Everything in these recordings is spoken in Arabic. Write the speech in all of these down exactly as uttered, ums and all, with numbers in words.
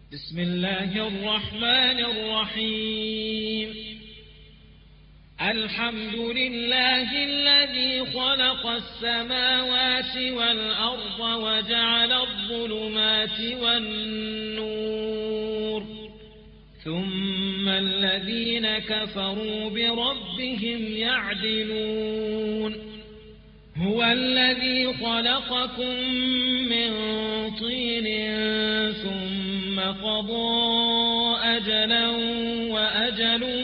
بسم الله الرحمن الرحيم. الحمد لله الذي خلق السماوات والأرض وجعل الظلمات والنور ثم الذين كفروا بربهم يعدلون. هو الذي خلقكم من طين ثم قضى أجلا وأجل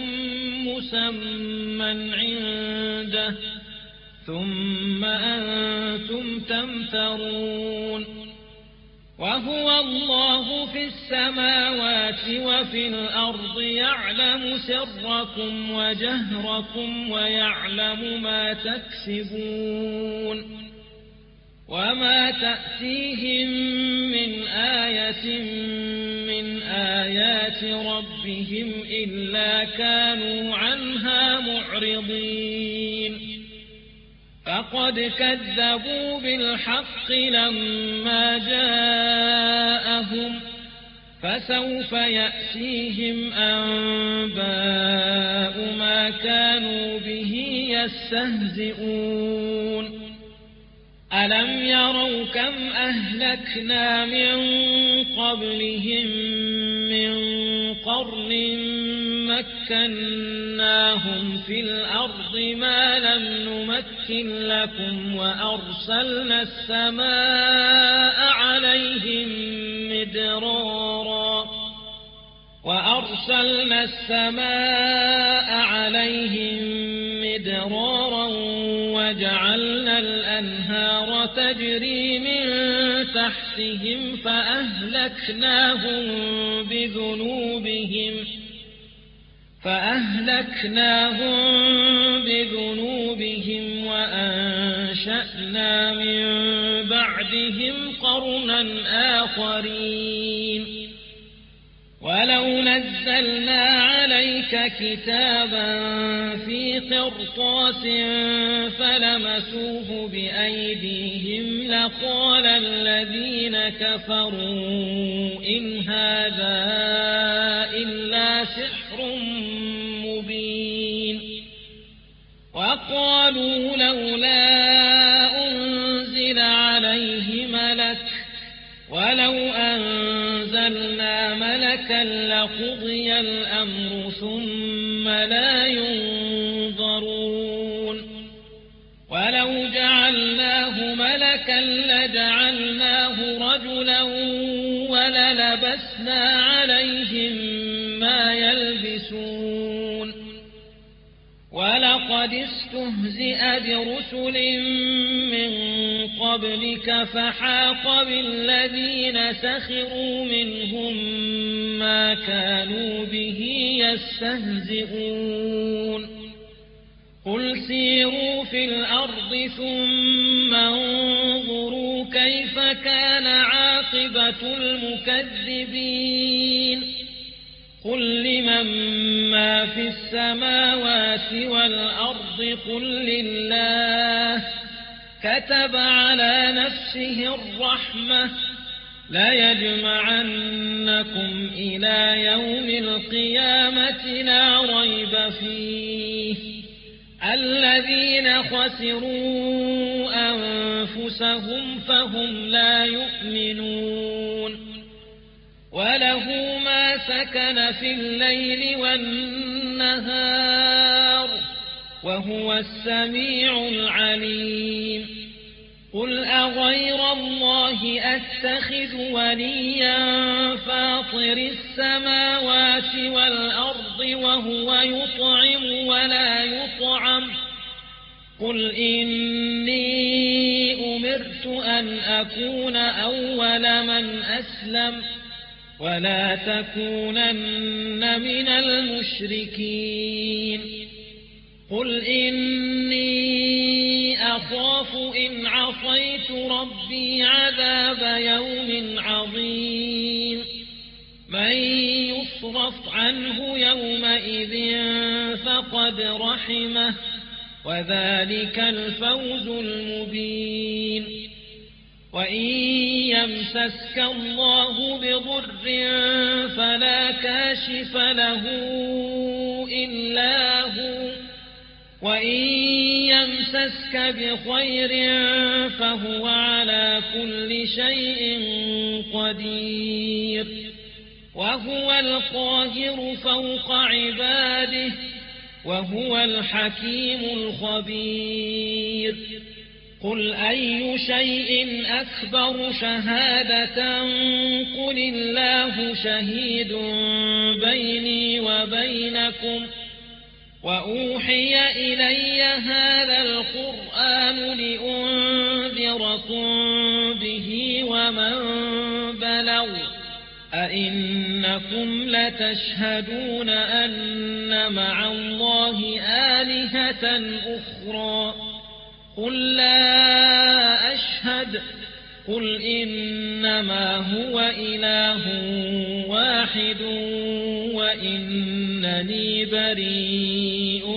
مسمى عنده ثم أنتم تمترون. وهو الله في السماوات وفي الأرض يعلم سركم وجهركم ويعلم ما تكسبون. وما تأتيهم من آية من آيات ربهم إلا كانوا عنها معرضين. فقد كذبوا بالحق لما جاءهم فسوف يأتيهم أنباء ما كانوا به يستهزئون. ألم يروا كم أهلكنا من قبلهم من قرن مكناهم في الأرض ما لم نمكن لكم وأرسلنا السماء عليهم مدرارا وأرسلنا السماء عليهم مدرارا وجعلنا الأنهار تجري من تحتهم فأهلكناهم بذنوبهم فأهلكناهم بذنوبهم وأنشأنا من بعدهم قرنا آخرين. ولو نزلنا عليك كتابا في قرطاس فلمسوه بأيديهم لقال الذين كفروا إن هذا إلا سحر مبين. وقالوا لولا أنزل عليه ملك ولو أنزلنا ملكا لقضي الأمر ثم لا ينظرون. ولو جعلناه ملكا لجعلناه رجلا وللبسنا عليهم ما يلبسون. ولقد استهزئ برسل من قبلك فحاق بالذين سخروا منهم ما كانوا به يستهزئون. قل سيروا في الأرض ثم انظروا كيف كان عاقبة المكذبين. قل لمن ما في السماوات والأرض قل لله كتب على نفسه الرحمة ليجمعنكم إلى يوم القيامة لا ريب فيه. الذين خسروا أنفسهم فهم لا يؤمنون. وله ما سكن في الليل والنهار وهو السميع العليم. قل أغير الله أتخذ وليا فاطر السماوات والأرض وهو يطعم ولا يطعم. قل إني أمرت أن أكون أول من أسلم ولا تكونن من المشركين. قل إني أخاف إن عصيت ربي عذاب يوم عظيم. من يصرف عنه يومئذ فقد رحمه وذلك الفوز المبين. وإن يمسسك الله بضر فلا كاشف له إلا هو وإن يمسسك بخير فهو على كل شيء قدير وهو القاهر فوق عباده وهو الحكيم الخبير قل أي شيء أكبر شهادة قل الله شهيد بيني وبينكم وأوحي إلي هذا القرآن لأنذركم به ومن بلغ أئنكم لتشهدون أن مع الله آلهة أخرى قل لا أشهد قل إنما هو إله واحد وإنني بريء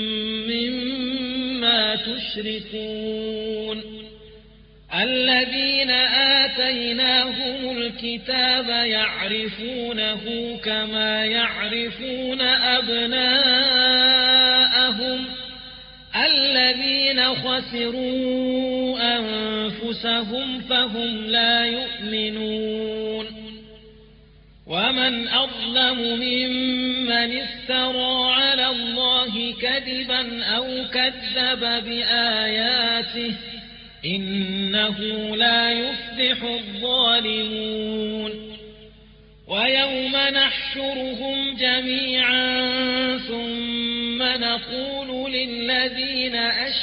مما تشركون الذين آتيناهم الكتاب يعرفونه كما يعرفون أبناءهم الذين خسروا أنفسهم فهم لا يؤمنون ومن أظلم ممن افترى على الله كذبا أو كذب بآياته إنه لا يفلح الظالمون ويوم نحشرهم جميعا ثم نقول للذين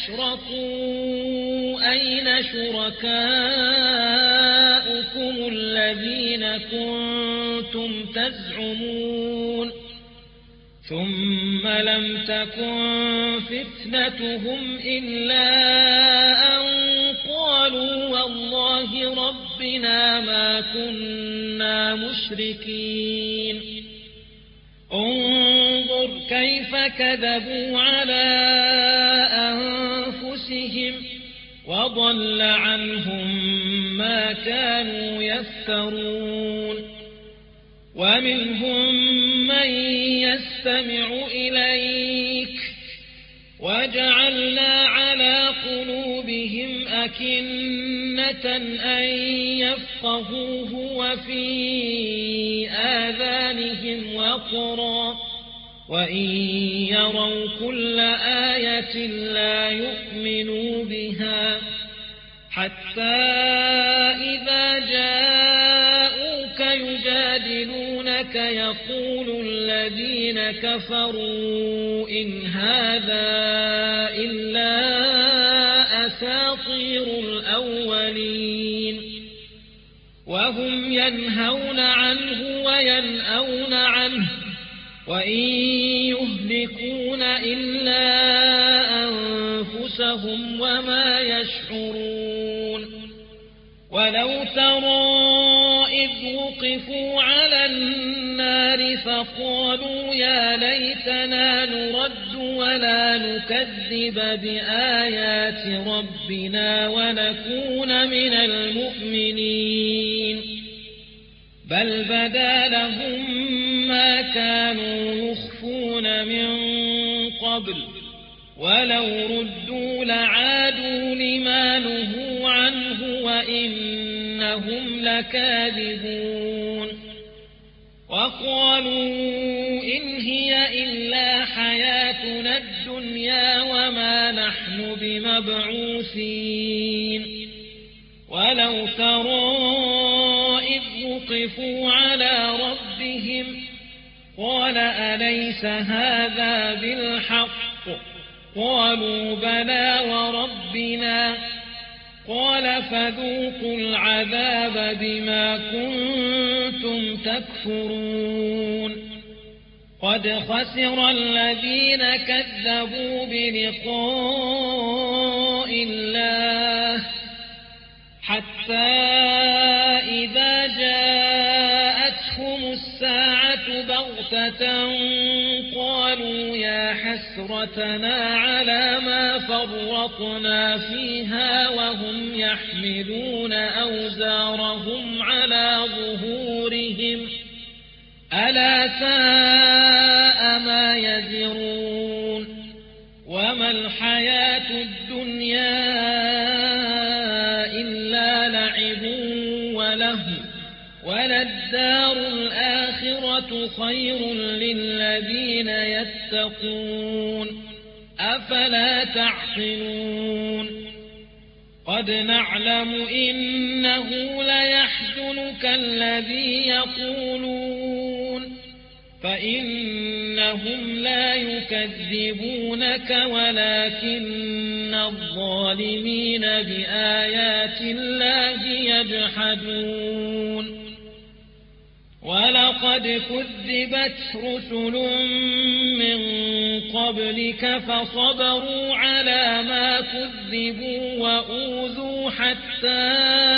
أشركوا أين شركاؤكم الذين كنتم تزعمون ثم لم تكن فتنتهم إلا أن قالوا والله ربنا ما كنا مشركين انظر كيف كذبوا على أنفسهم وضل عنهم ما كانوا يفترون ومنهم من يستمع إليك وجعلنا على قلوبهم أكنة أن يفقهوه وفي آذانهم وقرا وإن يروا كل آية لا يؤمنوا بها حتى إذا جاءوك يجادلونك يقول الذين كفروا إن هذا إلا أساطير الأولين وهم ينهون عنه وينأون عنه وإن يهلكون إلا أنفسهم وما يشعرون ولو ترى إذ وقفوا على النار فقالوا يا ليتنا نرد ولا نكذب بآيات ربنا ونكون من المؤمنين بل بدا لهم ما كانوا يخفون من قبل ولو ردوا لعادوا لما نهوا عنه وإنهم لكاذبون وقالوا إن هي إلا حياتنا الدنيا وما نحن بمبعوثين ولو ترى إذ وقفوا على ربهم قال أليس هذا بالحق قالوا بلى وربنا قال فذوقوا العذاب بما كنتم تكفرون قد خسر الذين كذبوا بلقاء الله حتى إذا جاءتهم الساعة بغتة قالوا يا حسرتنا على ما فرطنا فيها وهم يحملون أوزارهم على ظهورهم ألا ساء ما يزرون وما الحياة الدنيا إلا لعب ولهو وللدار الآخرة خير للذين يتقون أفلا تعقلون قد نعلم إنه ليحزنك الذي يقولون فإنهم لا يكذبونك ولكن الظالمين بآيات الله يجحدون ولقد كذبت رسل من قبلك فصبروا على ما كذبوا وأوذوا حتى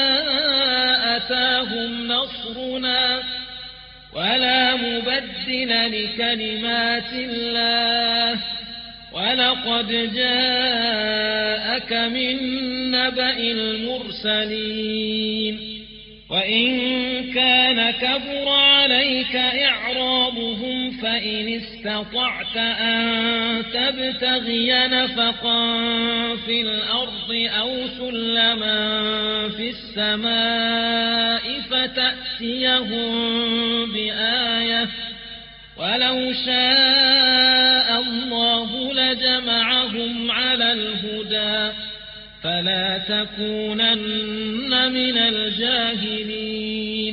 أتاهم نصرنا ولا مبدل لكلمات الله ولقد جاءك من نبأ المرسلين وإن كان كبر عليك إعرابهم فإن استطعت أن تبتغي نفقا في الأرض أو سلما في السماء فتأتيهم بآية ولو شاء الله لجمعهم على الهدى فلا تكونن من الجاهلين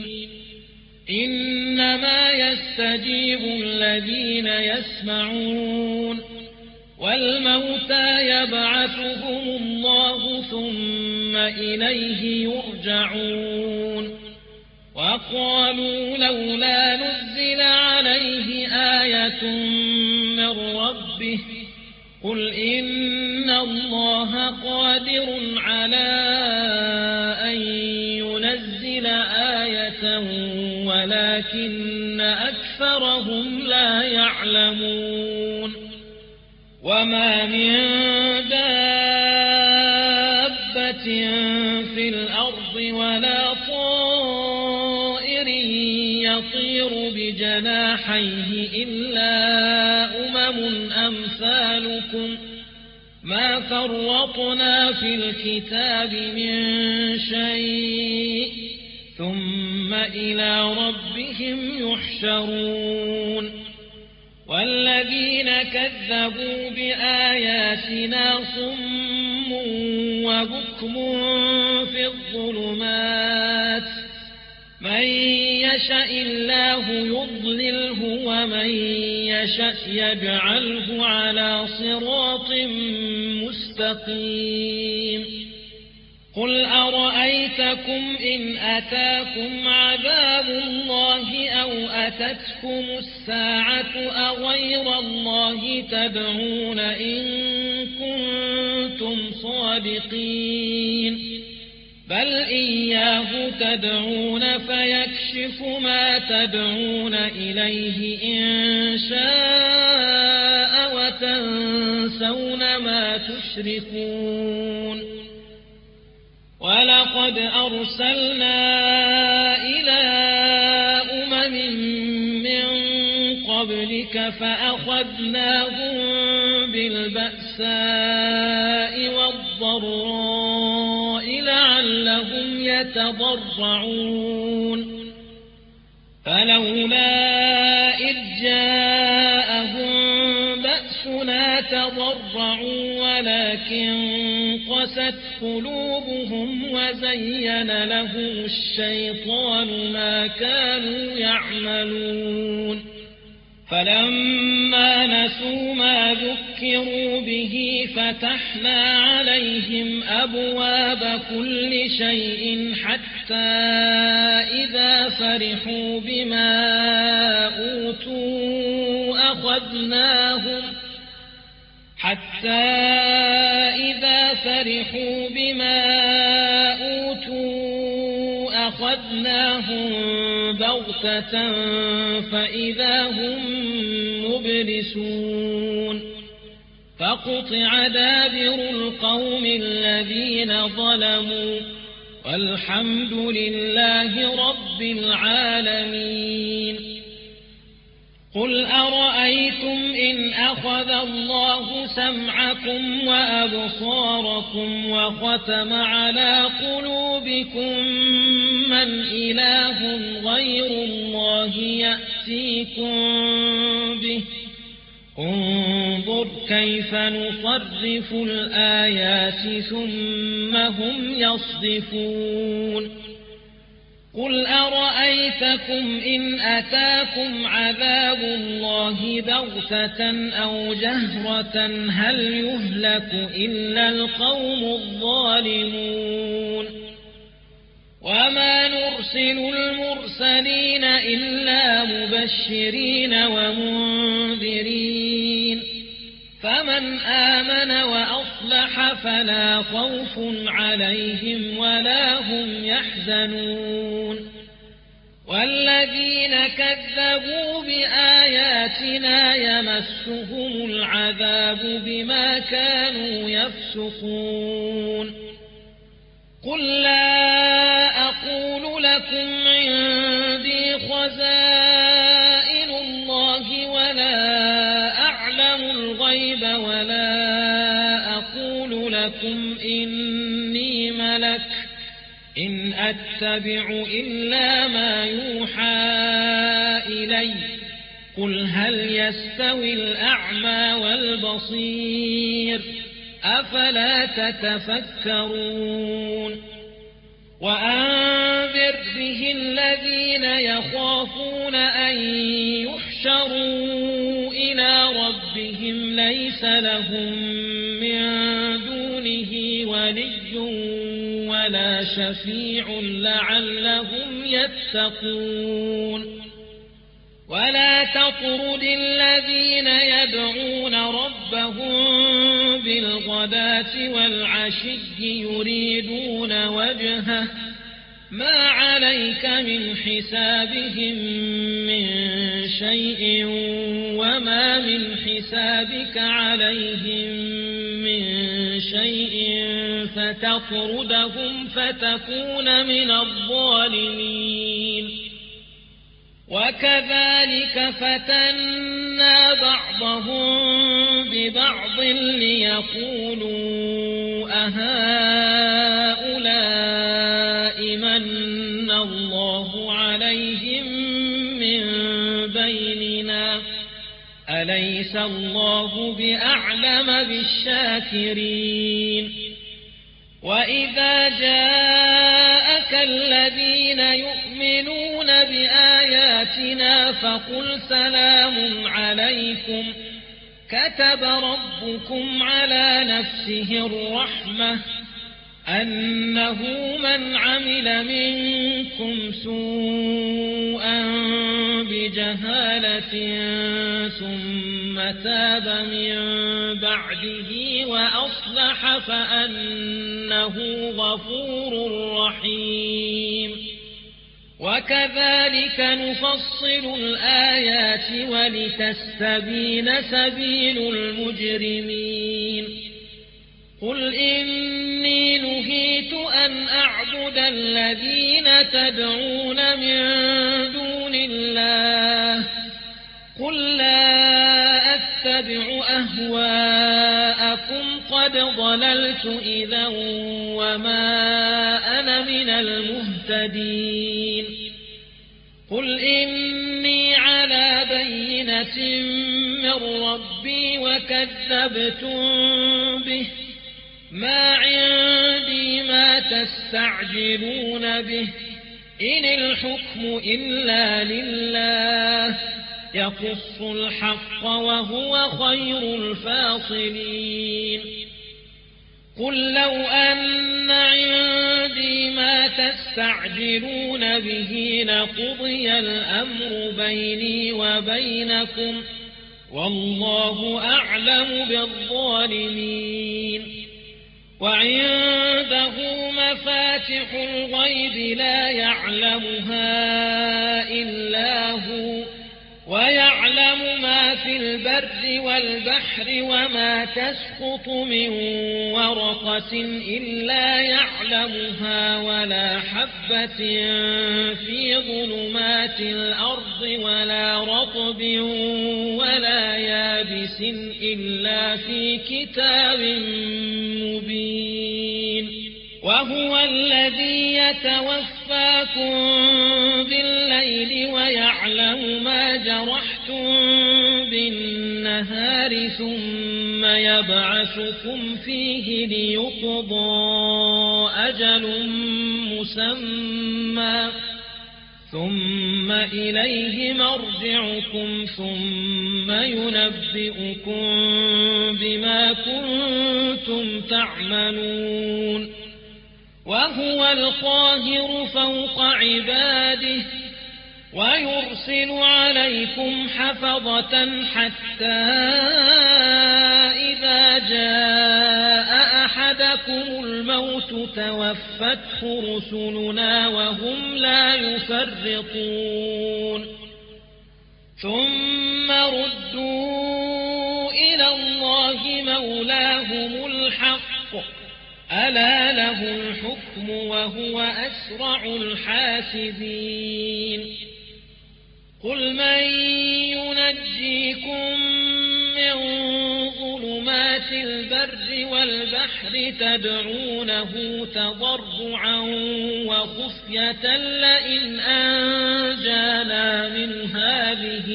إنما يستجيب الذين يسمعون والموتى يبعثهم الله ثم إليه يرجعون وقالوا لولا نزل عليه آية من ربه قل إن الله قادر على أن ينزل آية ولكن أكثرهم لا يعلمون وما من دابة في الأرض ولا طائر يطير بجناحيه إلا أمم أمثالكم ما فرطنا في الكتاب من شيء ثم إلى ربهم يحشرون والذين كذبوا بآياتنا صم وبكم في الظلمات من يشاء الله يضلله ومن يشاء يجعله على صراط مستقيم قل أرأيتكم إن أتاكم عذاب الله أو أتتكم الساعة أغير الله تدعون إن كنتم صادقين بل إياه تدعون فيكشف ما تدعون إليه إن شاء وتنسون ما تشركون ولقد أرسلنا إلى أمم من قبلك فأخذناهم بالبأساء والضراء لعلهم يتضرعون فلولا إذ جاءهم بأسنا تضرعوا ولكن قست قلوبهم وزين لهم الشيطان ما كانوا يعملون فلما نسوا ما ذكروا به فتحنا عليهم أبواب كل شيء حتى إذا فرحوا بما أوتوا أخذناهم حتى إذا فرحوا بما أوتوا أخذناهم بغتة فإذا هم مبلسون فقطع دابر القوم الذين ظلموا والحمد لله رب العالمين قل أرأيتم إن أخذ الله سمعكم وأبصاركم وختم على قلوبكم من إله غير الله يأتيكم به انظر كيف نصرف الآيات ثم هم يصدفون قل أرأيتكم إن أتاكم عذاب الله بغتة أو جهرة هل يهلك إلا القوم الظالمون وما نرسل المرسلين إلا مبشرين ومنذرين فمن آمن وأصلح فلا خوف عليهم ولا هم يحزنون والذين كذبوا بآياتنا يمسهم العذاب بما كانوا يفسقون قل لا أقول لكم عندي خزائن الله ولا أعلم الغيب ولا أقول لكم إني ملك إن أتبع إلا ما يوحى إلي قل هل يستوي الأعمى والبصير أفلا تتفكرون وأنذر به الذين يخافون أن يحشروا إلى ربهم ليس لهم من دونه ولي ولا شفيع لعلهم يتقون ولا تطرد الذين يدعون ربهم بالغداة والعشي يريدون وجهه ما عليك من حسابهم من شيء وما من حسابك عليهم من شيء فتطردهم فتكون من الظالمين وكذلك فتنا بعضهم ببعض ليقولوا أهؤلاء من الله عليهم من بيننا أليس الله بأعلم بالشاكرين وإذا جاءك الذين يؤمنون بآياتنا فقل سلام عليكم كتب ربكم على نفسه الرحمة أنه من عمل منكم سوءا بجهالة ثم تاب من بعده وأصلح فأنه غفور رحيم وكذلك نفصل الآيات ولتستبين سبيل المجرمين قل إني نهيت أن أعبد الذين تدعون من دون الله قل لا أتبع أهواءكم قد ضللت إذا وما أنا من المهتدين قل إني على بينة من ربي وكذبتم به ما عندي ما تستعجلون به إن الحكم إلا لله يقص الحق وهو خير الفاصلين قل لو أن عندي ما تستعجلون به لقضي الأمر بيني وبينكم والله أعلم بالظالمين وعنده مفاتح الغيب لا يعلمها إلا هو ويعلم يعلم ما في البر والبحر وما تسقط من ورقة إلا يعلمها ولا حبة في ظلمات الأرض ولا رطب ولا يابس إلا في كتاب مبين وهو الذي يتوفاكم بالليل ويعلم ما جرحتم بالنهار ثم يبعثكم فيه ليقضى أجل مسمى ثم إليه مرجعكم ثم ينبئكم بما كنتم تعملون وهو القاهر فوق عباده ويرسل عليكم حفظة حتى إذا جاء أحدكم الموت توفته رسلنا وهم لا يفرطون ثم ردوا إلى الله مولاهم الحق ألا له الحكم وهو أسرع الحاسبين قل من ينجيكم من ظلمات البر والبحر تدعونه تضرعا وخفية لئن أنجانا من هذه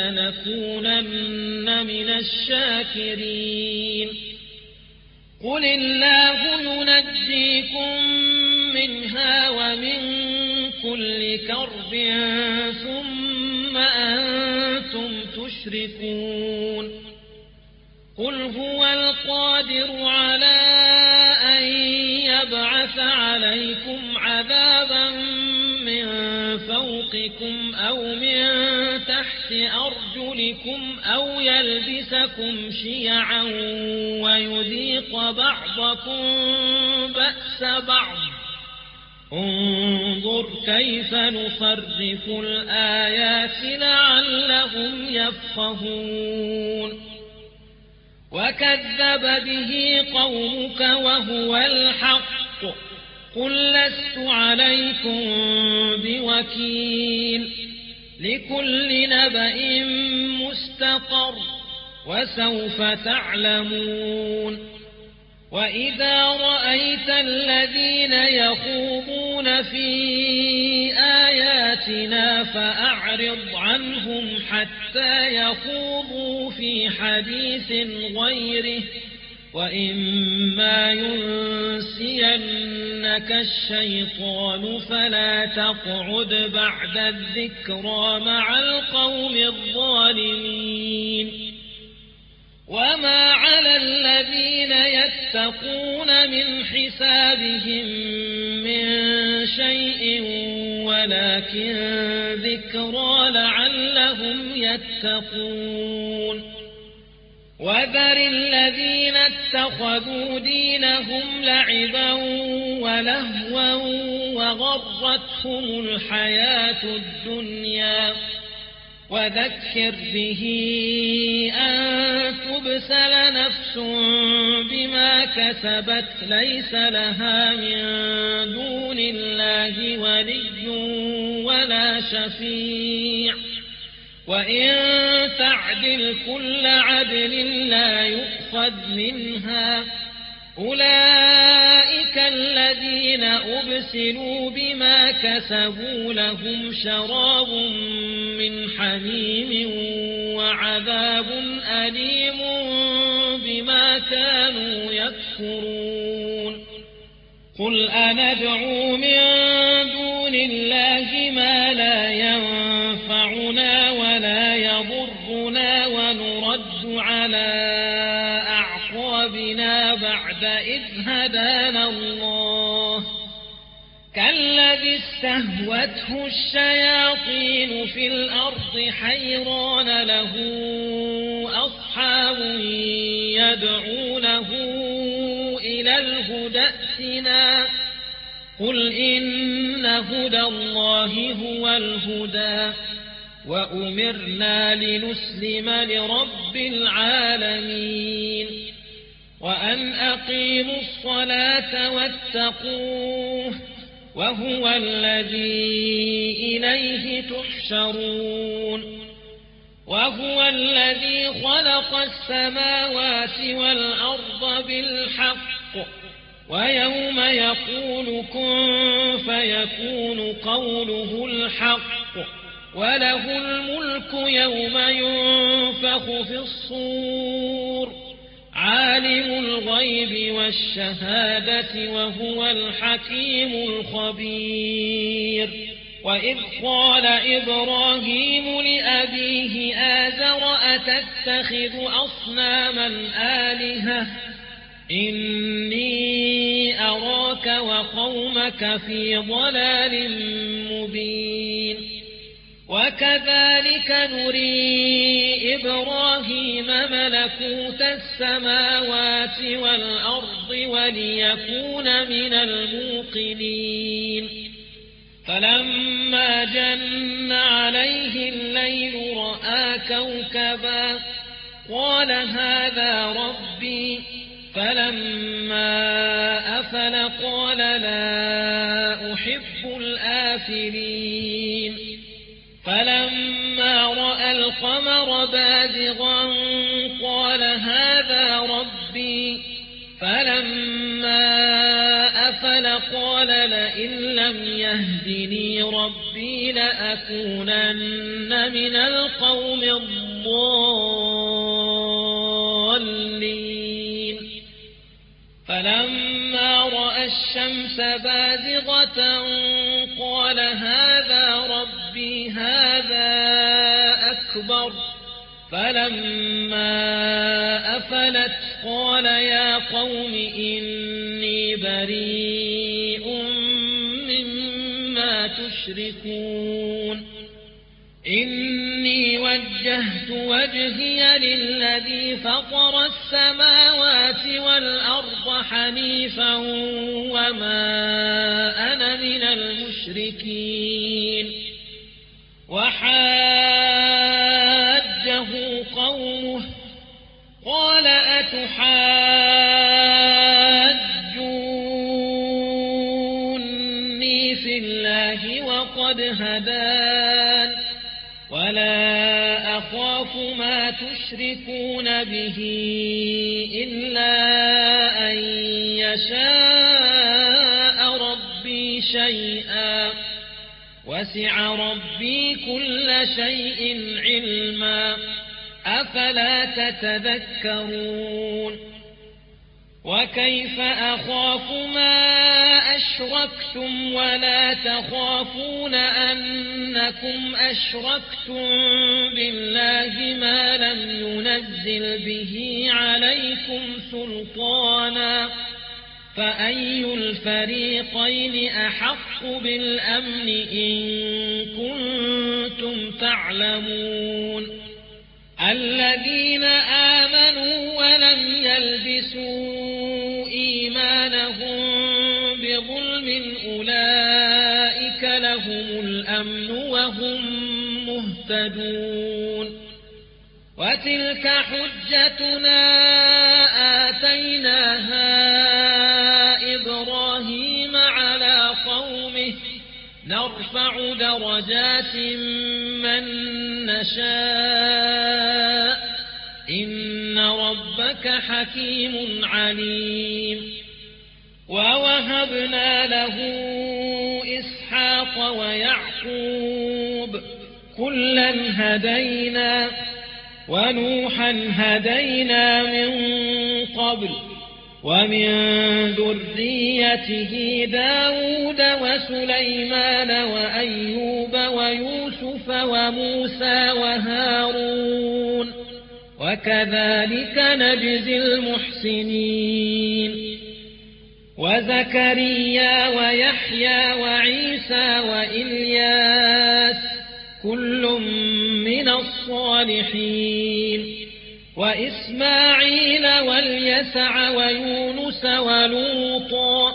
لنكونن من الشاكرين قل الله ينجيكم منها ومن كل كرب ثم أنتم تشركون قل هو القادر على أن يبعث عليكم عذابا من فوقكم أو من تحت أرجلكم أو يلبسكم شيعا ويذيق بعضكم بأس بعض انظر كيف نصرف الآيات لعلهم يفقهون وكذب به قومك وهو الحق قل لست عليكم بوكيل لكل نبأ مستقر وسوف تعلمون وإذا رأيت الذين يخوضون في آياتنا فأعرض عنهم حتى يخوضوا في حديث غيره وإما ينسينك الشيطان فلا تقعد بعد الذكرى مع القوم الظالمين وما على الذين يتقون من حسابهم من شيء ولكن ذكرى لعلهم يتقون وذر الذين اتخذوا دينهم لعبا ولهوا وغرتهم الحياة الدنيا وذكر به أن تبسل نفس بما كسبت ليس لها من دون الله ولي ولا شفيع وإن تعدل كل عدل لا يؤخذ منها أولئك الذين أبسلوا بما كسبوا لهم شراب من حميم وعذاب أليم بما كانوا يكفرون قل أندعو من دون الله ما لا ينفعنا ولا يضرنا ونرد على أعقابنا بعد إذ هدانا الله كالذي استهوته الشياطين في الأرض حيران له أصحاب يدعونه إلى الهدى ائتنا قل إن هدى الله هو الهدى وأمرنا لنسلم لرب العالمين وأن أقيموا الصلاة واتقوه وهو الذي إليه تحشرون وهو الذي خلق السماوات والأرض بالحق ويوم يقول كن فيكون قوله الحق وله الملك يوم ينفخ في الصور عالم الغيب والشهادة وهو الحكيم الخبير وإذ قال إبراهيم لأبيه آزر أتتخذ أصناما آلهة إني أراك وقومك في ضلال مبين وكذلك نري إبراهيم ملكوت السماوات والأرض وليكون من الموقنين فلما جن عليه الليل رأى كوكبا قال هذا ربي فلما أفل قال لا أحب الآفلين فلما رأى القمر بازغا قال هذا ربي فلما أفل قال لئن لم يهدني ربي لأكونن من القوم الضالين فلما رأى الشمس بازغة قال هذا ربي هذا أكبر فلما أفلت قال يا قوم إني بريء مما تشركون إني وجهت وجهي للذي فطر السماوات والأرض حنيفا وما أنا من المشركين وحاجه قومه قال أتحاجوني في الله وقد هدان ولا أخاف ما تشركون به إلا أن يشاء ربي شيئا وسع ربي كل شيء علما أفلا تتذكرون وكيف أخاف ما أشركتم ولا تخافون أنكم أشركتم بالله ما لم ينزل به عليكم سلطانا فأي الفريقين أحق بالأمن إن كنتم تعلمون الذين آمنوا ولم يلبسوا إيمانهم بظلم أولئك لهم الأمن وهم مهتدون وتلك حجتنا آتيناها إبراهيم على قومه نرفع درجات من نشاء إن ربك حكيم عليم ووهبنا له إسحاق ويعقوب كلا هدينا ونوحا هدينا من قبل ومن ذريته داود وسليمان وأيوب ويوسف وموسى وهارون وكذلك نجزي المحسنين وزكريا ويحيى وعيسى وإلياس كل من الصالحين وإسماعيل واليسع ويونس ولوطا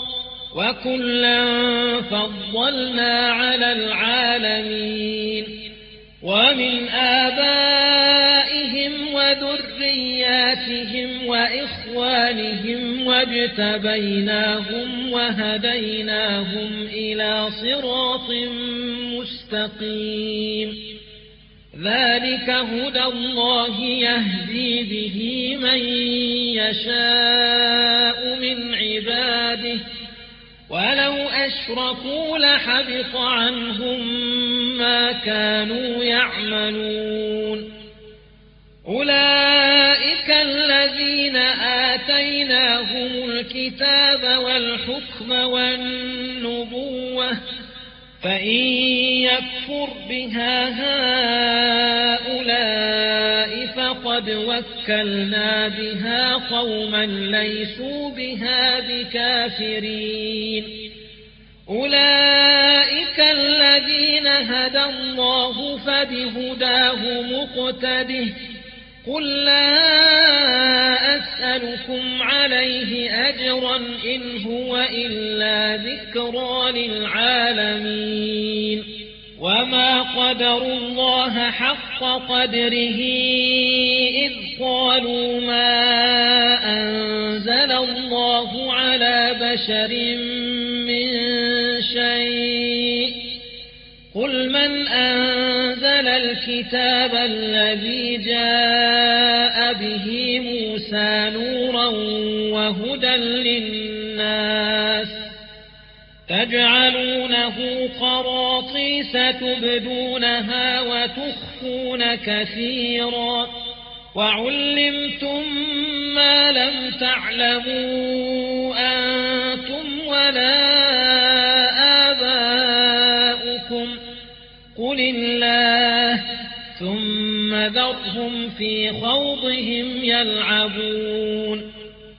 وكلا فضلنا على العالمين ومن آبائهم وذرياتهم وإخوانهم واجتبيناهم وهديناهم إلى صراط مستقيم ذلك هدى الله يهدي به من يشاء من عباده ولو أشركوا لحبط عنهم ما كانوا يعملون أولئك الذين آتيناهم الكتاب والحكم والنبوة فإن يكفر بها هؤلاء فقد وكلنا بها قوما ليسوا بها بكافرين أولئك الذين هدى الله فبهداه مقتده قل لا أسألكم عليه أجرا إن هو إلا ذكرى للعالمين وما قدروا الله حق قدره إذ قالوا ما أنزل الله على بشر من شيء قل من أنزل الكتاب الذي جاء به موسى نورا وهدى للناس تجعلونه قراطيس تبدونها وتخفون كثيرا وعلمتم ما لم تعلموا أنتم ولا آباؤكم قل الله ثم ذرهم في خوضهم يلعبون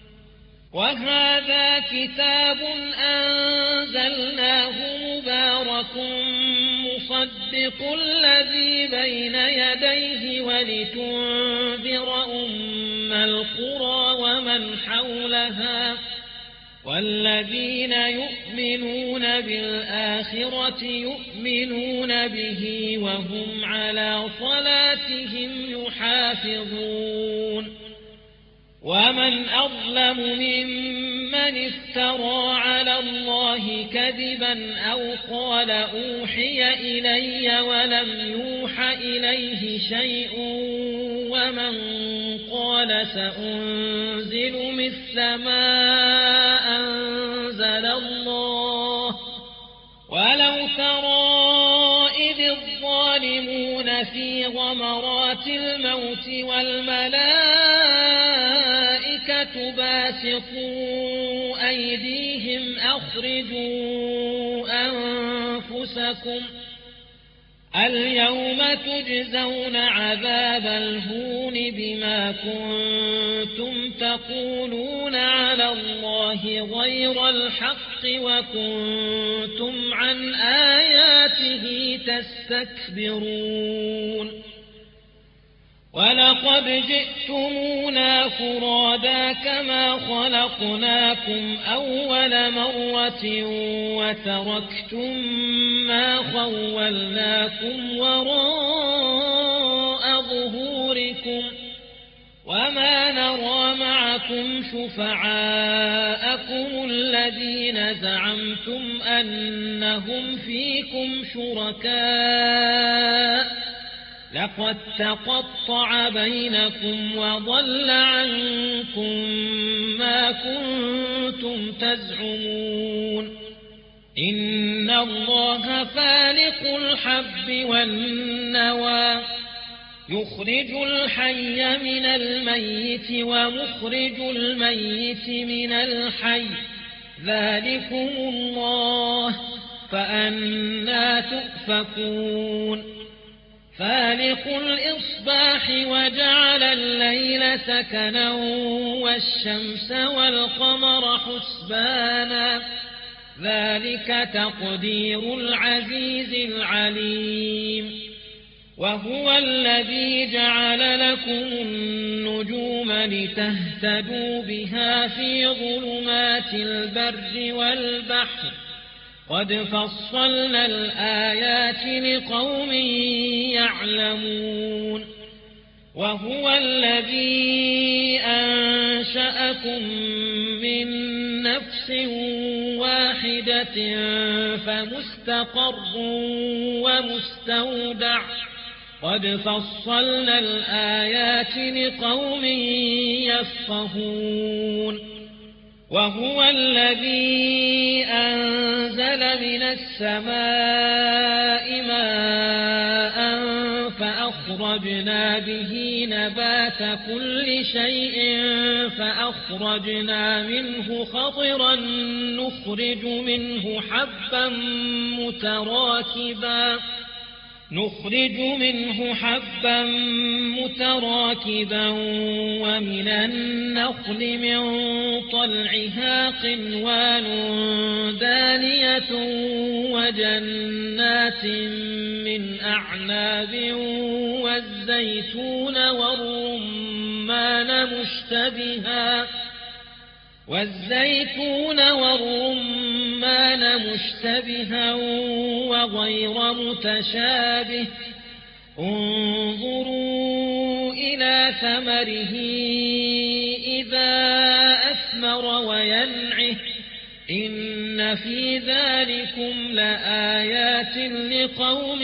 وهذا كتاب أنزلناه مبارك مصدق الذي بين يديه ولتنذر أم القرى ومن حولها والذين يؤمنون بالآخرة يؤمنون به وهم على صلاتهم يحافظون ومن أظلم ممن افترى على الله كذبا أو قال أوحي إلي ولم يوح إليه شيء ومن قال سأنزل مثل ما أنزل الله ولو ترى إذ الظالمون في غمرات الموت والملائكة باسطوا أيديهم أخرجوا أنفسكم اليوم تجزون عذاب الهون بما كنتم تقولون على الله غير الحق وكنتم عن آياته تستكبرون ولقد جئتمونا فرادا كما خلقناكم أول مرة وتركتم ما خولناكم وراء ظهوركم وما نرى معكم شفعاءكم الذين زعمتم أنهم فيكم شركاء لقد تقطع بينكم وضل عنكم ما كنتم تزعمون إن الله فالق الحب والنوى يخرج الحي من الميت ومخرج الميت من الحي ذلكم الله فأنى تؤفكون فالق الإصباح وجعل الليل سكنا والشمس والقمر حسبانا ذلك تقدير العزيز العليم وهو الذي جعل لكم النجوم لتهتدوا بها في ظلمات البر والبحر قد فصلنا الآيات لقوم يعلمون وهو الذي أنشأكم من نفس واحدة فمستقر ومستودع قد فصلنا الآيات لقوم يفقهون وهو الذي أنزل من السماء ماء فأخرجنا به نبات كل شيء فأخرجنا منه خضرا نخرج منه حبا متراكبا نخرج منه حبا متراكبا ومن النخل من طلعها قنوان دانية وجنات من أعناب والزيتون والرمان مشتبها والزيتون والرمان مشتبها وغير متشابه انظروا إلى ثمره إذا أثمر وينعه إن في ذلكم لآيات لقوم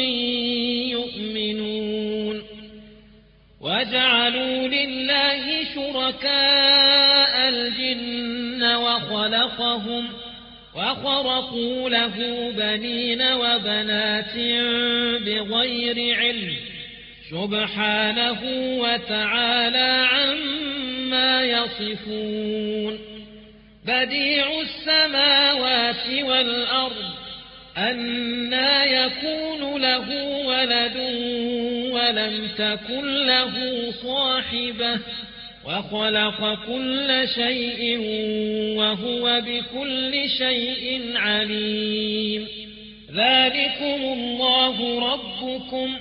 يؤمنون وجعلوا لله شركاء الجن وخلقهم وخرقوا له بنين وبنات بغير علم سبحانه وتعالى عما يصفون بديع السماوات والأرض أنى يكون له ولد ولم تكن له صاحبة وخلق كل شيء وهو بكل شيء عليم ذلكم الله ربكم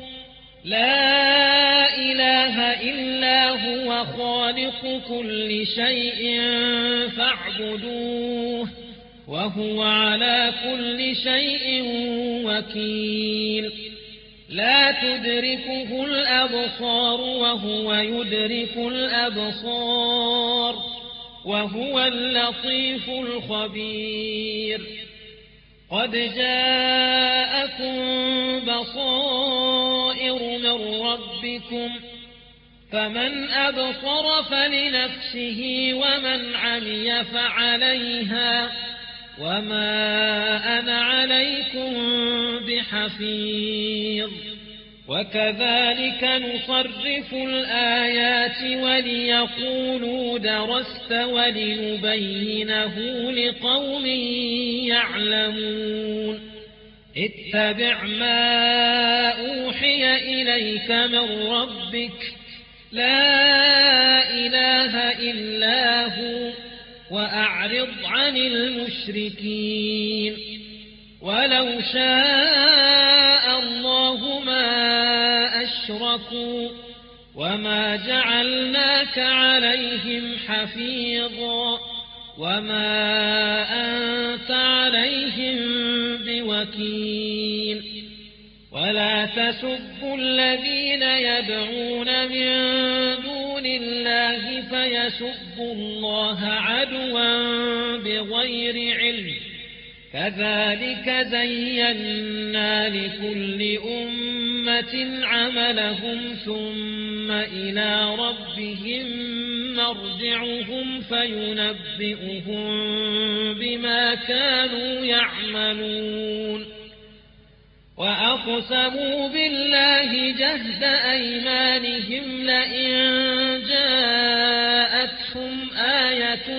لا إله إلا هو خالق كل شيء فاعبدوه وهو على كل شيء وكيل لا تدركه الأبصار وهو يدرك الأبصار وهو اللطيف الخبير قد جاءكم بصائر من ربكم فمن أبصر فلنفسه ومن عمي فعليها وما أنا عليكم بحفيظ وكذلك نصرف الآيات وليقولوا درست ولنبينه لقوم يعلمون اتبع ما أوحي إليك من ربك لا إله إلا هو وأعرض عن المشركين ولو شاء الله ما أشركوا وما جعلناك عليهم حفيظا وما أنت عليهم بوكيل ولا تسبوا الذين يدعون من دون الله فيسبوا الله عدوا بغير علم كذلك زينا لكل أمة عملهم ثم إلى ربهم مرجعهم فينبئهم بما كانوا يعملون وأقسموا بالله جهد أيمانهم لئن جاءتهم آية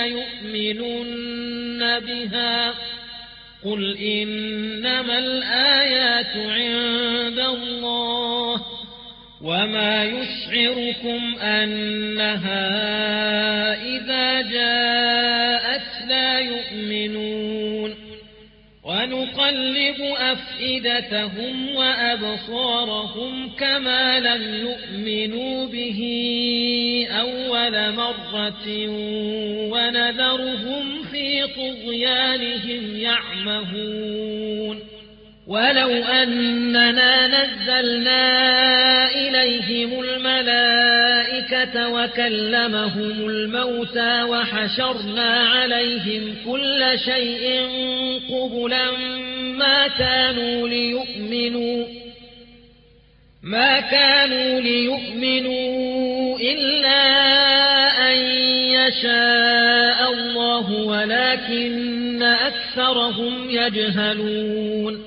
ليؤمنن بها قل إنما الآيات عند الله وما يشعركم أنها إذا جاءت لا يؤمنون ونقلب أفئدتهم وأبصارهم كما لم يؤمنوا به أول مرة ونذرهم في طغيانهم يعملون يعمهون ولو أننا نزلنا إليهم الملائكة وكلمهم الموتى وحشرنا عليهم كل شيء قبلا ما كانوا ليؤمنوا ما كانوا ليؤمنوا إلا أن يشاء الله ولكن أكثرهم يجهلون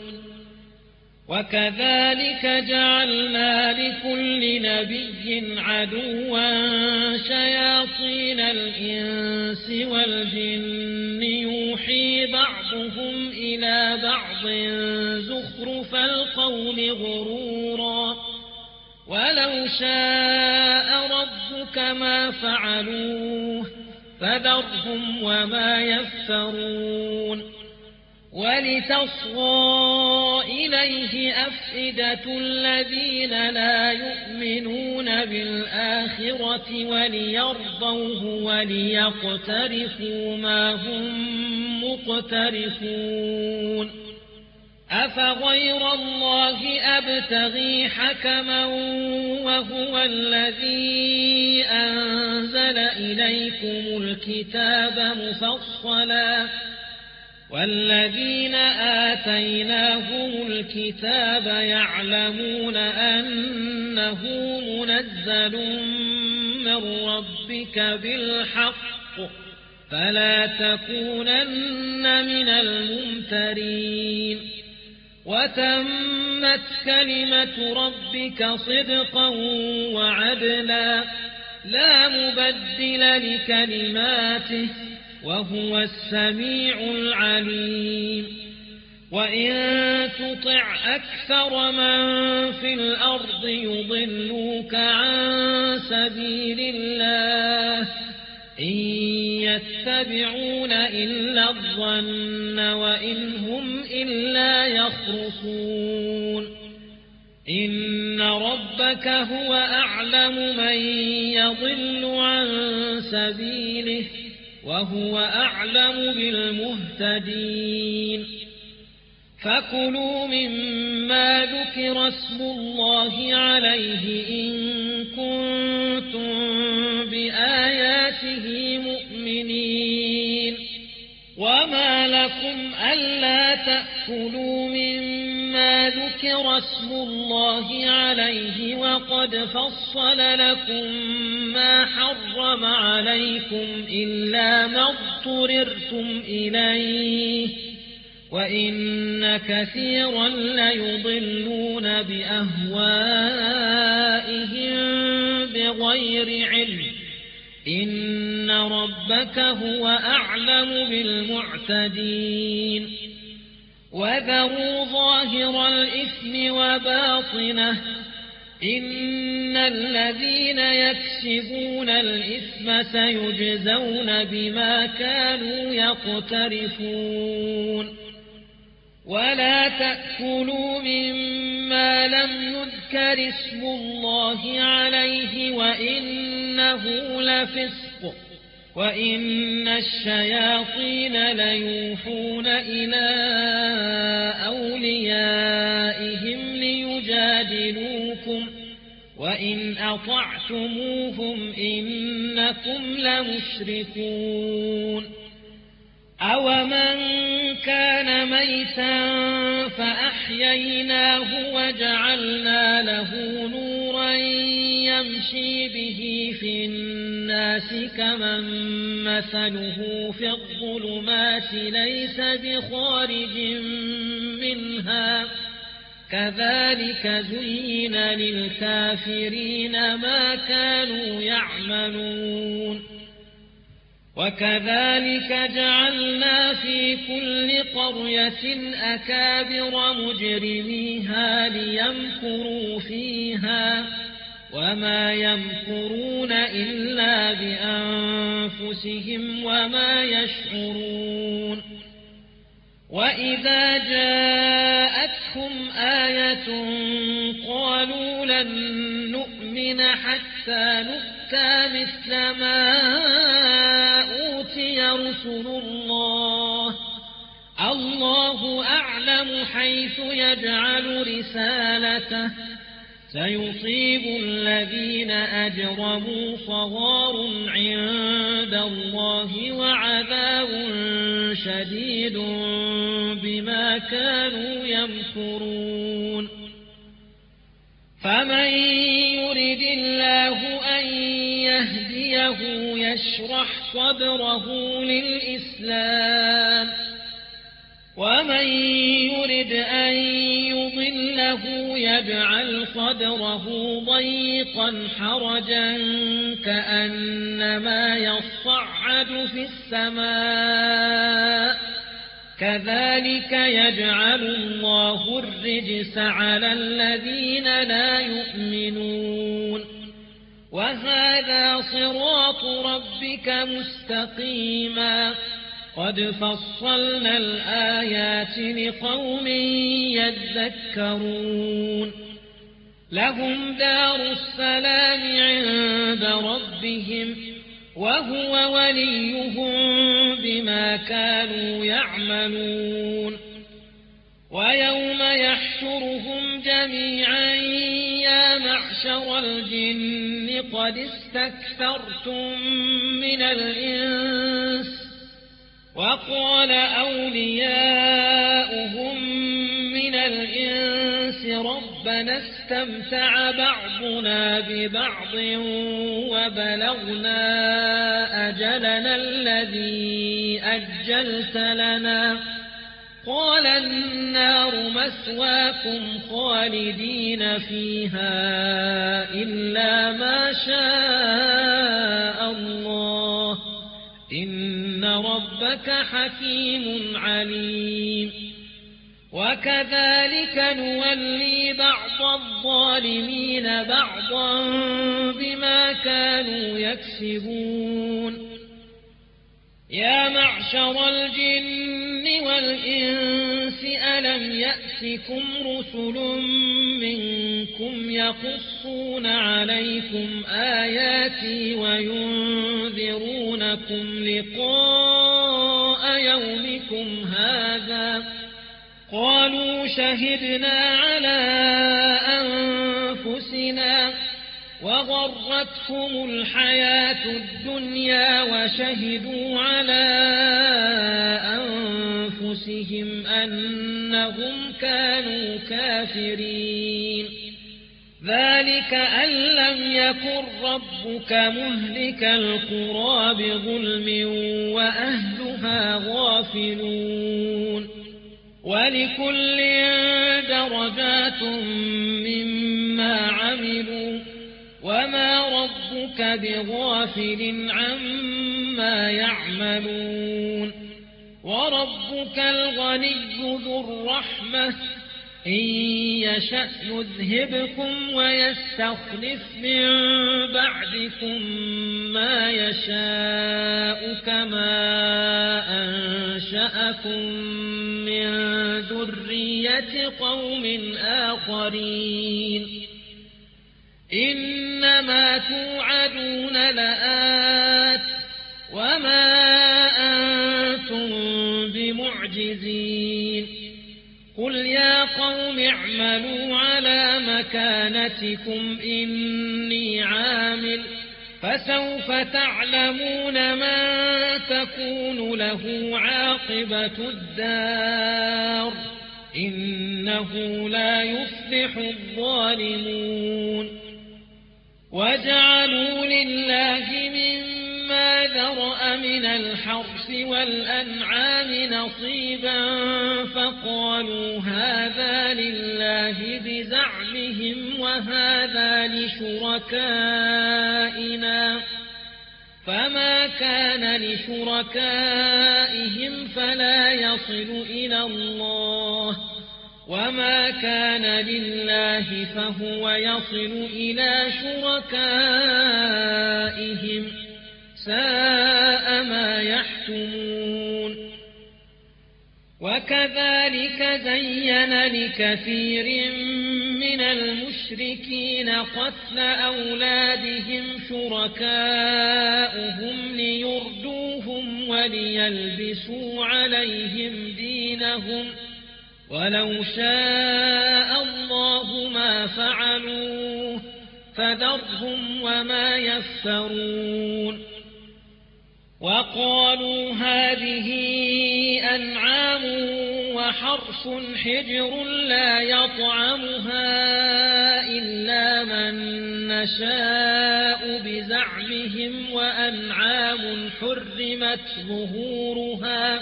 وكذلك جعلنا لكل نبي عدوا شياطين الإنس والجن يوحي بعضهم إلى بعض زخرف القول غرورا ولو شاء ربك ما فعلوه فذرهم وما يفترون ولتصغى إليه أفئدة الذين لا يؤمنون بالآخرة وليرضوه وليقترفوا ما هم مقترفون أفغير الله أبتغي حكما وهو الذي أنزل إليكم الكتاب مفصلا والذين آتيناهم الكتاب يعلمون أنه منزل من ربك بالحق فلا تكونن من الممترين وتمت كلمة ربك صدقا وعدلا لا مبدل لكلماته وهو السميع العليم وإن تطع أكثر من في الأرض يضلوك عن سبيل الله إن يتبعون إلا الظن وإن هم إلا يخرصون إن ربك هو أعلم من يضل عن سبيله وهو أعلم بالمهتدين فكلوا مما ذكر اسم الله عليه إن كنتم بآياته مؤمنين وما لكم ألا تأكلوا مما ذكر اسم الله عليه وقد فصل لكم ما حرم عليكم إلا ما اضطررتم إليه وإن كثيرا ليضلون بأهوائهم بغير علم إن ربك هو أعلم بالمعتدين وذروا ظاهر الإثم وباطنه إن الذين يكسبون الإثم سيجزون بما كانوا يقترفون ولا تأكلوا مما لم يذكر اسم الله عليه وإنه لفسق وإن الشياطين ليوحون إلى أوليائهم ليجادلوكم وإن أطعتموهم إنكم لمشركون أومن كان ميتا فأحييناه وجعلنا له نورا يمشي به في الناس كمن مثله في الظلمات ليس بخارج منها كذلك زين للكافرين ما كانوا يعملون وكذلك جعلنا في كل قرية أكابر مجرميها ليمكروا فيها وما يمكرون إلا بأنفسهم وما يشعرون وإذا جاءتهم آية قالوا لن نؤمن حتى نؤتى مثل ما أوتي رسل الله الله الله أعلم حيث يجعل رسالته سيصيب الذين أجرموا صغار عند الله وعذاب شديد بما كانوا يمكرون فمن يرد الله أن يهديه يشرح صدره للإسلام ومن يرد أن يضله يجعل صدره ضيقا حرجا كأنما يصعد في السماء كذلك يجعل الله الرجس على الذين لا يؤمنون وهذا صراط ربك مستقيما قد فصلنا الآيات لقوم يذكرون لهم دار السلام عند ربهم وهو وليهم بما كانوا يعملون ويوم يحشرهم جميعا يا معشر الجن قد استكثرتم من الإنس وقال أولياؤهم من الإنس ربنا استمتع بعضنا ببعض وبلغنا أجلنا الذي أجلت لنا قال النار مثواكم خالدين فيها إلا ما شاء الله إن ربك حكيم عليم وكذلك نولي بعض الظالمين بعضا بما كانوا يكسبون يا معشر الجن والإنس ألم يأتكم رسل منكم يقصون عليكم آياتي وينذرونكم لقاء يومكم هذا قالوا شهدنا على أنفسنا وغرتهم الحياة الدنيا وشهدوا على أنفسهم أنهم كانوا كافرين ذلك أن لم يكن ربك مهلك القرى بظلم وأهلها غافلون ولكل درجات مما عملوا وما ربك بغافل عما يعملون وربك الغني ذو الرحمة إن يشأ يذهبكم ويستخلف من بعدكم ما يشاء كما أنشأكم من ذرية قوم آخرين إنما توعدون لآت وما أنتم بمعجزين قل يا قوم اعملوا على مكانتكم إني عامل فسوف تعلمون من تكون له عاقبة الدار إنه لا يفلح الظالمون وجعلوا لله مما ذرأ من الحرث والأنعام نصيبا فقالوا هذا لله بزعمهم وهذا لشركائنا فما كان لشركائهم فلا يصل إلى الله وما كان لله فهو يصل إلى شركائهم ساء ما يحكمون وكذلك زين لكثير من من المشركين قتل أولادهم شركاؤهم ليردوهم وليلبسوا عليهم دينهم ولو شاء الله ما فعلوه فذرهم وما يفترون وقالوا هذه أنعام وحرث حجر لا يطعمها إلا من نشاء بزعمهم وأنعام حرمت ظهورها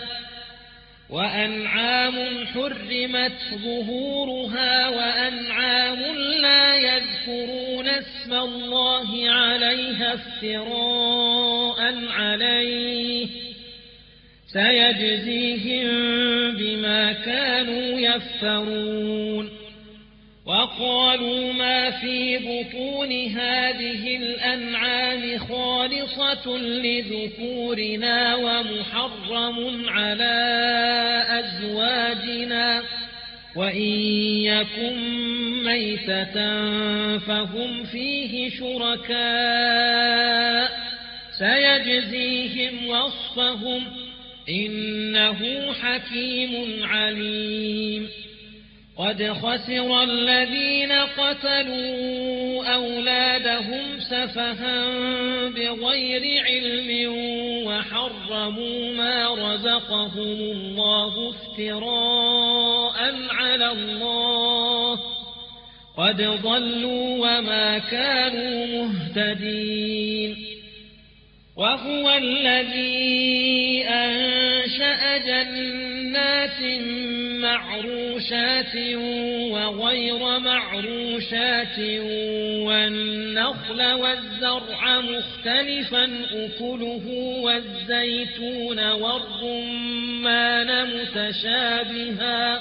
وأنعام حرمت ظهورها وأنعام لا يذكرون اسم الله عليها افتراء عليه سيجزيهم بما كانوا يفترون وقالوا ما في بطون هذه الأنعام خالصة لذكورنا ومحرم على أزواجنا وإن يكن ميتة فهم فيه شركاء سيجزيهم وصفهم إنه حكيم عليم قد خسر الذين قتلوا أولادهم سفها بغير علم وحرموا ما رزقهم الله افتراء على الله قد ضلوا وما كانوا مهتدين وهو الذي أنشأ جنات معروشات وغير معروشات والنخل والزرع مختلفا أكله والزيتون والرمان متشابها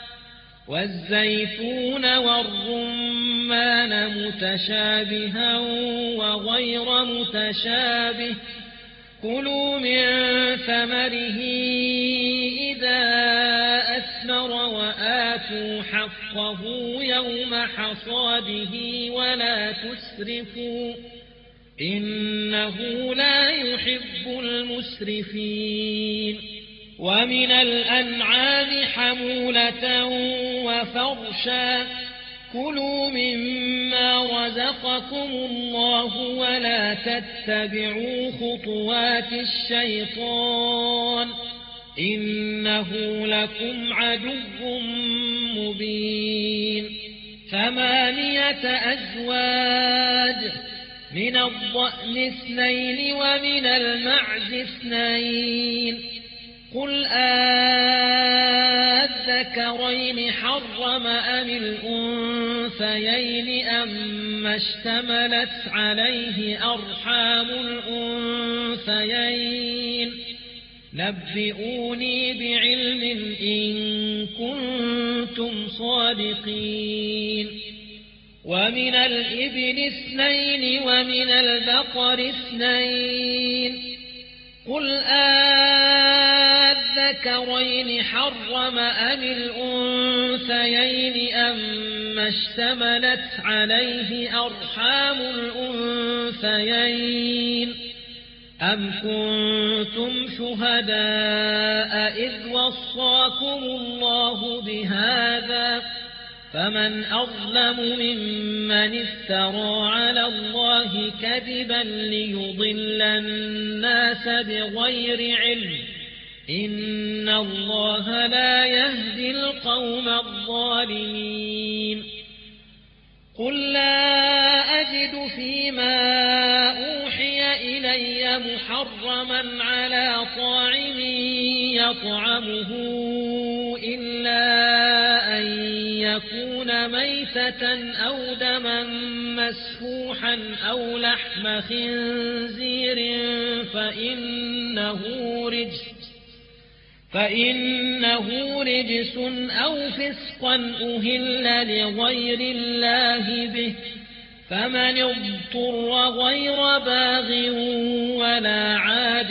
والزيتون والرمان متشابها وغير متشابه كلوا من ثمره إذا أثمر وآتوا حقه يوم حصاده ولا تسرفوا إنه لا يحب المسرفين ومن الأنعام حمولة وفرشا كلوا مما رزقكم الله ولا تتبعوا خطوات الشيطان إنه لكم عدو مبين ثمانية أزواج من الضأن اثنين ومن المعز اثنين قل آذكرين حرم أم الأنثيين أما اشتملت عليه أرحام الأنثيين نبئوني بعلم إن كنتم صادقين ومن الإبل اثنين ومن البقر اثنين قل آذكرين حرم أم الأنثيين أما اشتملت عليه أرحام الأنثيين أم كنتم شهداء إذ وصاكم الله بهذا فمن أظلم ممن افترى على الله كذبا ليضل الناس بغير علم إن الله لا يهدي القوم الظالمين قل لا أجد فيما أوحي إلي محرما على طاعم يطعمه إلا أن يكون ميتة أو دما مسفوحا أو لحم خنزير فإنه رجس فإنه رجس أو فسقا أهل لغير الله به فمن اضطر غير باغ ولا عاد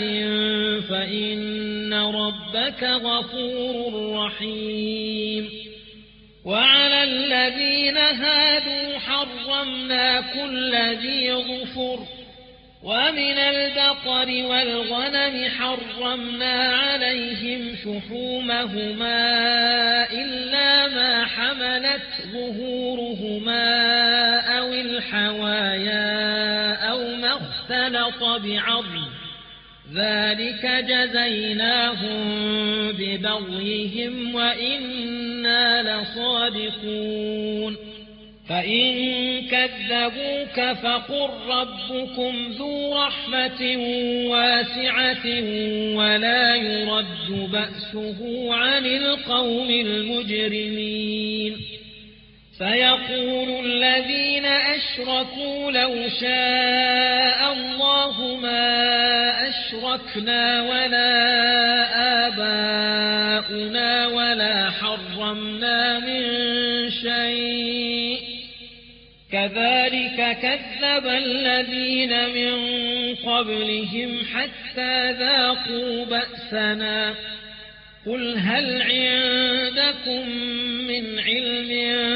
فإن ربك غفور رحيم وعلى الذين هادوا حرمنا كل ذي ظفر ومن البقر والغنم حرمنا عليهم شحومهما إلا ما حملت ظهورهما أو الحوايا أو ما اختلط بعظم ذلك جزيناهم ببغيهم وإنا لصادقون فإن كذبوك فقل ربكم ذو رحمة واسعة ولا يرد بأسه عن القوم المجرمين سيقول الذين أشركوا لو شاء الله ما أشركنا ولا آباؤنا ولا حرمنا من شيء كذلك كذب الذين من قبلهم حتى ذاقوا بأسنا قل هل عندكم من علم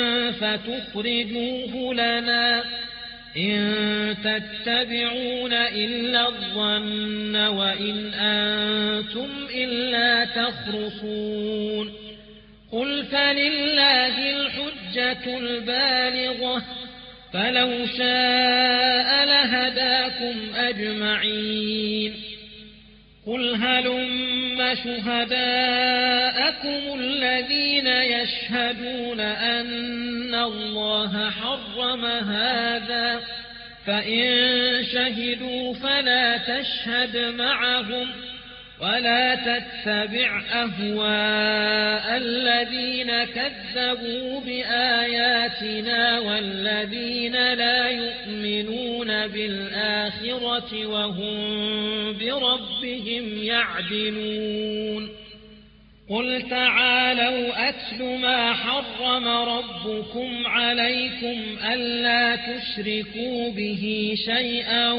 فتخرجوه لنا إن تتبعون إلا الظن وإن أنتم إلا تخرصون قل فلله الحجة البالغة فلو شاء لهداكم أجمعين قل هلم شهداءكم الذين يشهدون أن الله حرم هذا فإن شهدوا فلا تشهد معهم ولا تتبع أهواء الذين كذبوا بآياتنا والذين لا يؤمنون بالآخرة وهم بربهم يعدلون قل تعالوا أتل ما حرم ربكم عليكم ألا تشركوا به شيئا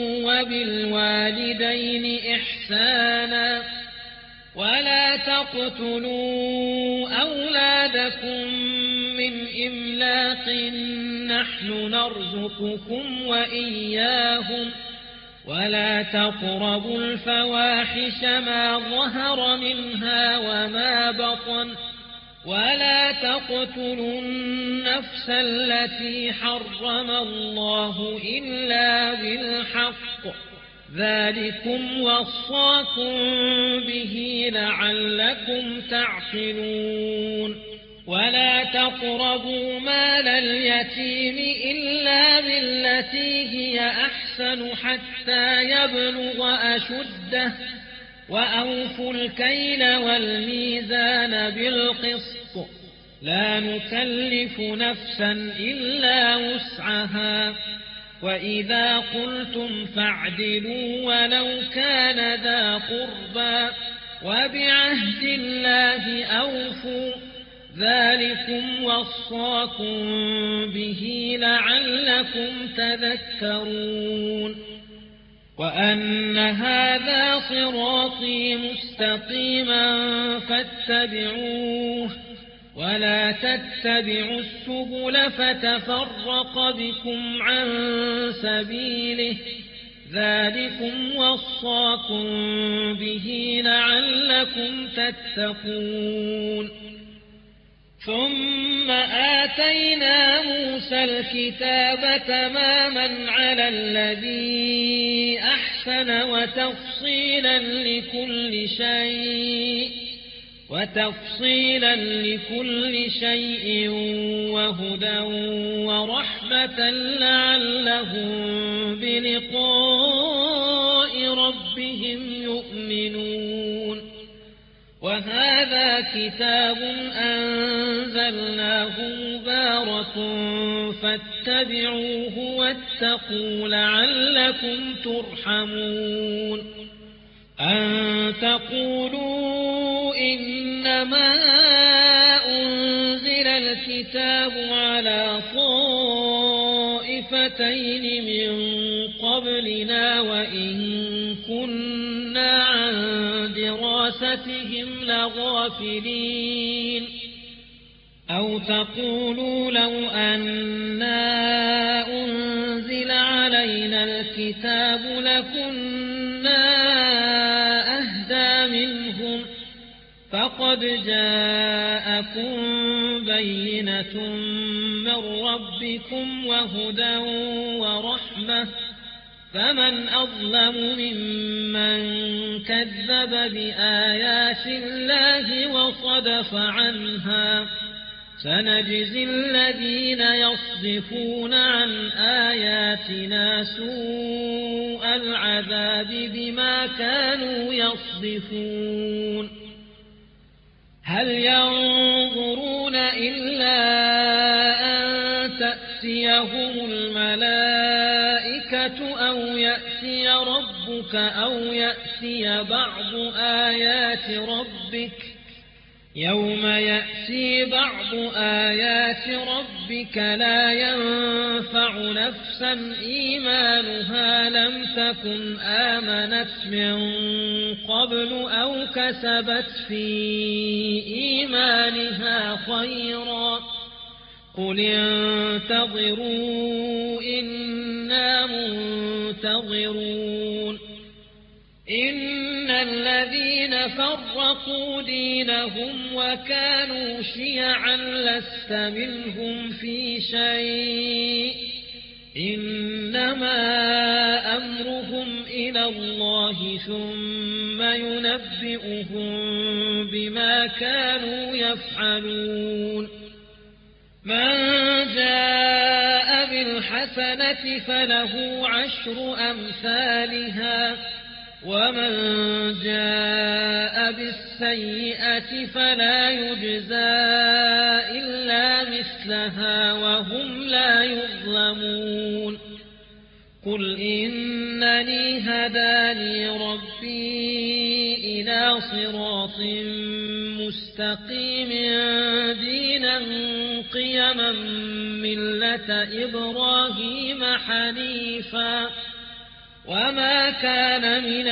وبالوالدين إحسانا ولا تقتلوا أولادكم من إملاق نحن نرزقكم وإياهم ولا تقربوا الفواحش ما ظهر منها وما بطن ولا تقتلوا النفس التي حرم الله إلا بالحق ذلكم وصاكم به لعلكم تعقلون ولا تقربوا مال اليتيم إلا بالتي هي أحسن حتى يبلغ أشده وأوفوا الكيل والميزان بالقسط لا نكلف نفسا إلا وسعها وإذا قلتم فاعدلوا ولو كان ذا قربى وبعهد الله أوفوا ذلكم وصاكم به لعلكم تذكرون وأن هذا صراطي مستقيما فاتبعوه ولا تتبعوا السبل فتفرق بكم عن سبيله ذلكم وصاكم به لعلكم تتقون ثم آتينا موسى الكتاب تماما على الذي أحسن وتفصيلا لكل شيء وتفصيلا لكل شيء وهدى ورحمة لعلهم بلقاء ربهم يؤمنون وهذا كتاب أنزلناه مبارك فاتبعوه واتقوا لعلكم ترحمون أن تقولوا إنما أنزل الكتاب على طائفتين من قبلنا وإن كنا عن دراستهم لغافلين أو تقولوا لو أنا أنزل علينا الكتاب لكنا أهدى منهم فقد جاءكم بينة من ربكم وهدى ورحمة فمن أظلم ممن كذب بآيات الله وصدف عنها سنجزي الذين يصدفون عن آياتنا سوء العذاب بما كانوا يصدفون هل ينظرون إلا أن تأتيهم الملائكة أو يأتي ربك أو يأتي بعض آيات ربك يوم يأتي بعض آيات ربك لا ينفع نفسا إيمانها لم تكن آمنت من قبل أو كسبت في إيمانها خيرا قل انتظروا إنا منتظرون إن الذين فرقوا دينهم وكانوا شيعا لست منهم في شيء إنما أمرهم إلى الله ثم ينبئهم بما كانوا يفعلون من جاء بالحسنة فله عشر أمثالها ومن جاء بالسيئة فلا يجزى إلا مثلها وهم لا يظلمون قل إنني هداني ربي إلى صراط مستقيم دينا قيما ملة إبراهيم حنيفا وما كان من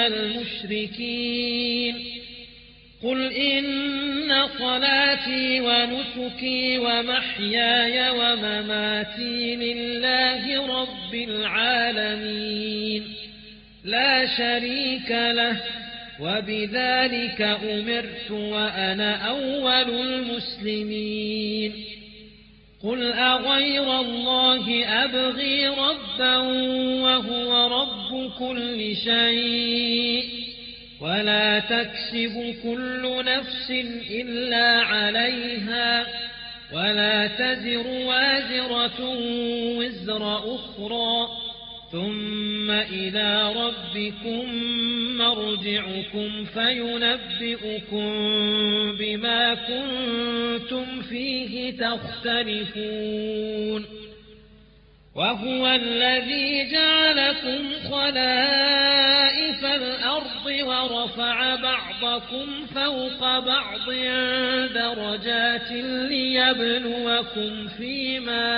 المشركين قل إن صلاتي ونسكي ومحياي ومماتي لله رب العالمين لا شريك له وبذلك أمرت وأنا أول المسلمين قل أغير الله أبغي ربا وهو رب كل شيء ولا تكسب كل نفس إلا عليها ولا تزر وازرة وزر أخرى ثم إلى ربكم مرجعكم فينبئكم بما كنتم فيه تختلفون وهو الذي جعلكم خلائف الأرض ورفع بعضكم فوق بعض درجات ليبلوكم فيما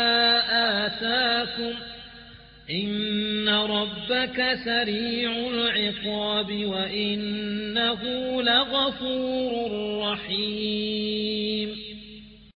آتاكم إن ربك سريع العقاب وإنه لغفور رحيم